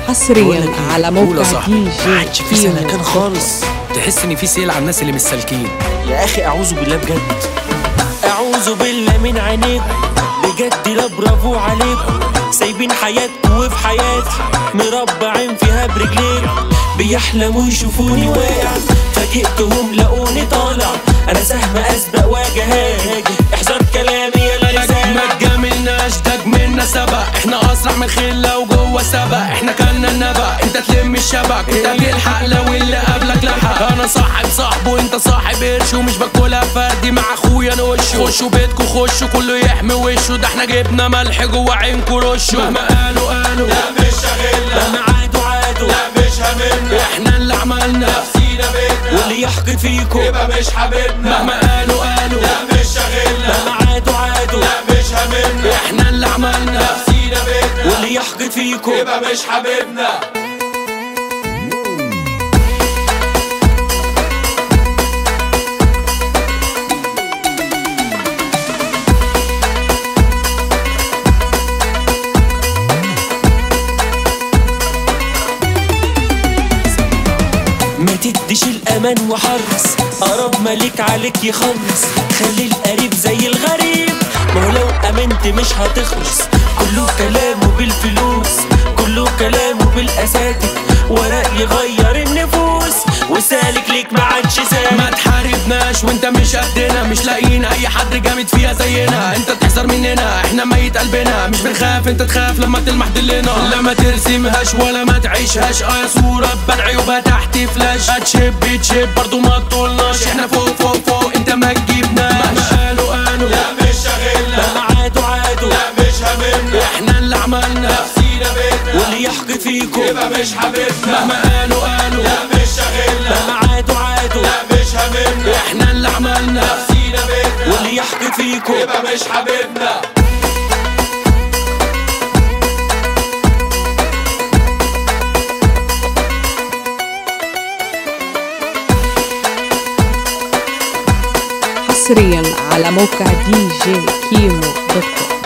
حصريا على موقع دي جي ما عادش في سلكان خالص. تحس ان في سيل على الناس اللي مش سالكين. يا اخي اعوذ بالله بجد، اعوذ بالله من عينيك بجد، لا برافو عليكم. سايبين حياتكم وفي حياتي، مربعين فيها برجليك. بيحلموا يشوفوني واقع، فاجئتهم لقوني طالع. انا سهم اسبق واجهاك، احذر كلامي يا لسان. ما تجاملناش ده جملنا سبق، احنا اسرع من خله وجوه سبق. احنا كلنا النبأ، انت تلم الشبك، انت تلحق لو اللي قبلك لحق. انا صاحب صاحبه وانت صاحب قرش، ومش باكلها فردي مع اخويا نقشه. خشوا بيتكوا خشوا كله يحمي وشه، ده احنا جبنا ملح جوه عينكوا رشه. مهما قالوا لا مش شاغلنا، مهما عادوا لا مش همنا. احنا اللي عملنا نفسينا بيتنا، واللي يحقد فيكوا يبقى مش حبيبنا. مهما قالوا لا مش شاغلنا، مهما عادوا لا مش همنا. احنا اللي عملنا نفسينا بيتنا، واللي يحقد فيكوا يبقى مش حبيبنا. ما تديش الامان وحرص، قرب مالك عليك يخلص. خلي القريب زي الغريب، ما هو لو امنت مش هتخلص. كله كلامه بالفلوس، كله كلامه بالاساتك. ورق يغير النفوس، وسالك ليك ما عادش سالك. ما تحاربناش وانت مش قدنا، مش لاقيين اي حد جامد فيها زينا. انت تحذر مننا، احنا ميت قلبنا. مش بنخاف انت تخاف لما تلمح دلنا. لا ما ترسمهاش ولا ما تعيشهاش، اه صورة بان عيوبها تحت فلاش. هتشب برضو ما تطولناش، احنا فوق فوق فوق انت ما تجيبناش. مهما قالوا لا مش شاغلنا، مهما عادوا لا مش همنا. احنا اللي عملنا نفسينا بيتنا، واللي يحقد فيكوا يبقى مش حبيبنا. مهما قالوا لا مش شاغلنا، مهما عادوا لا مش همنا. احنا اللي عملنا نفسينا بيتنا، واللي يحقد فيكوا يبقى مش حبيبنا. حصريا على موقع دي جي كيمو دوت كوم.